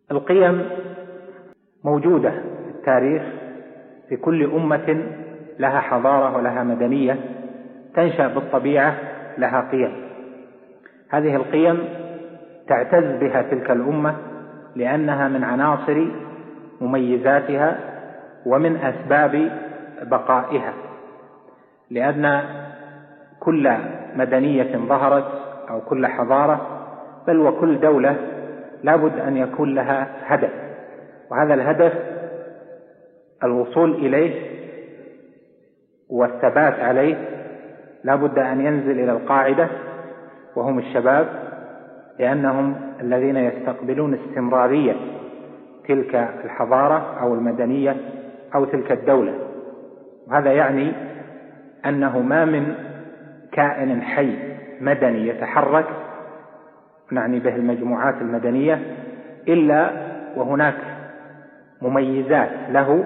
القيم موجودة في التاريخ، في كل أمة لها حضارة ولها مدنية تنشأ بالطبيعة لها قيم. هذه القيم تعتز بها تلك الأمة لأنها من عناصر مميزاتها ومن أسباب بقائها، لأن كل مدنية ظهرت أو كل حضارة بل وكل دولة لابد أن يكون لها هدف، وهذا الهدف الوصول إليه والثبات عليه لابد أن ينزل إلى القاعدة وهم الشباب، لأنهم الذين يستقبلون استمرارية تلك الحضارة أو المدنية أو تلك الدولة. وهذا يعني أنه ما من كائن حي مدني يتحرك، نعني به المجموعات المدنية، إلا وهناك مميزات له،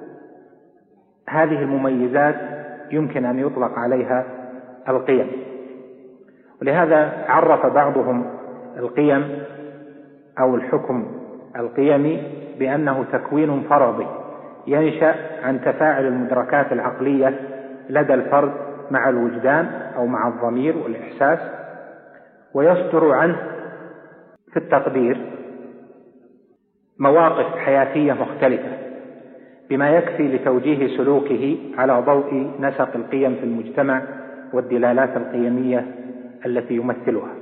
هذه المميزات يمكن أن يطلق عليها القيم. ولهذا عرف بعضهم القيم أو الحكم القيمي بأنه تكوين فرضي ينشأ عن تفاعل المدركات العقلية لدى الفرد مع الوجدان أو مع الضمير والإحساس، ويصدر عنه في التقدير مواقف حياتية مختلفة بما يكفي لتوجيه سلوكه على ضوء نسق القيم في المجتمع والدلالات القيمية التي يمثلها.